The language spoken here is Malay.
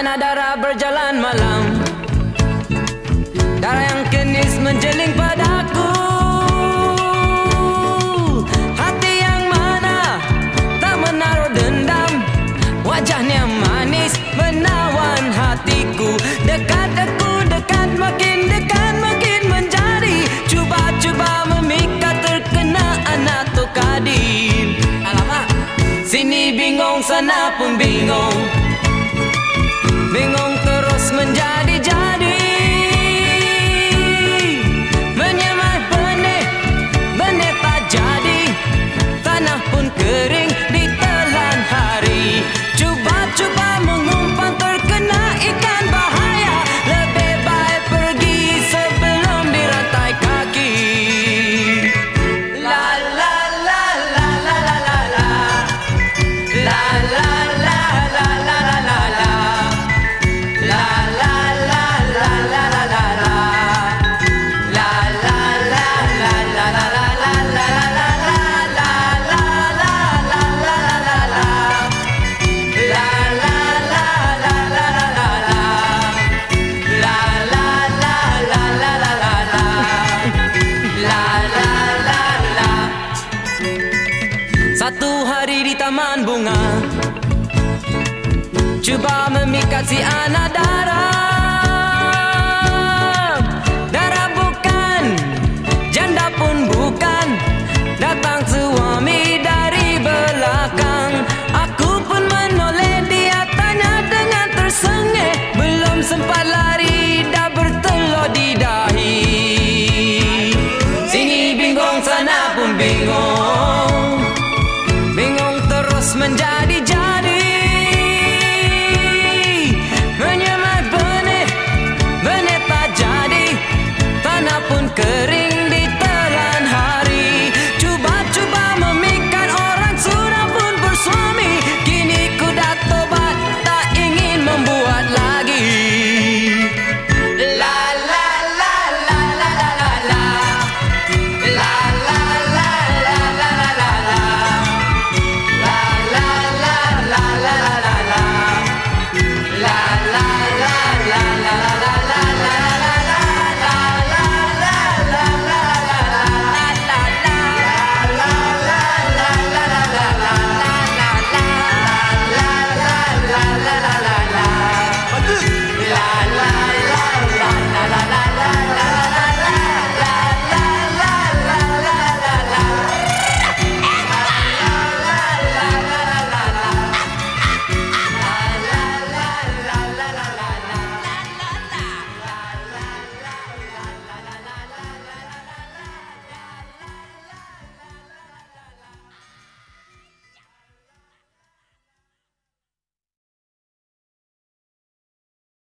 anak darah berjalan malam, darah yang kenis menjeling padaku. Hati yang mana tak menaruh dendam, wajahnya manis menawan hatiku. Dekat aku, dekat makin menjadi. Cuba memikat terkena anak Tokadim. Alamak, sini bingung sana pun bingung, bingung terus menjadi-jadi. Menyemai benih tak jadi, tanah pun kering ditelan hari. Cuba mengumpan terkena ikan bahaya, lebih baik pergi sebelum dirantai kaki. La la la la la la la la, la la la la la la la la. La la la la la la la la. La la la la la la la la la la la la. La la la la la la la la. La la la la la la la la. La la la la la la la la. La la la la. Satu hari di taman bunga, cuba memikat si anak darah.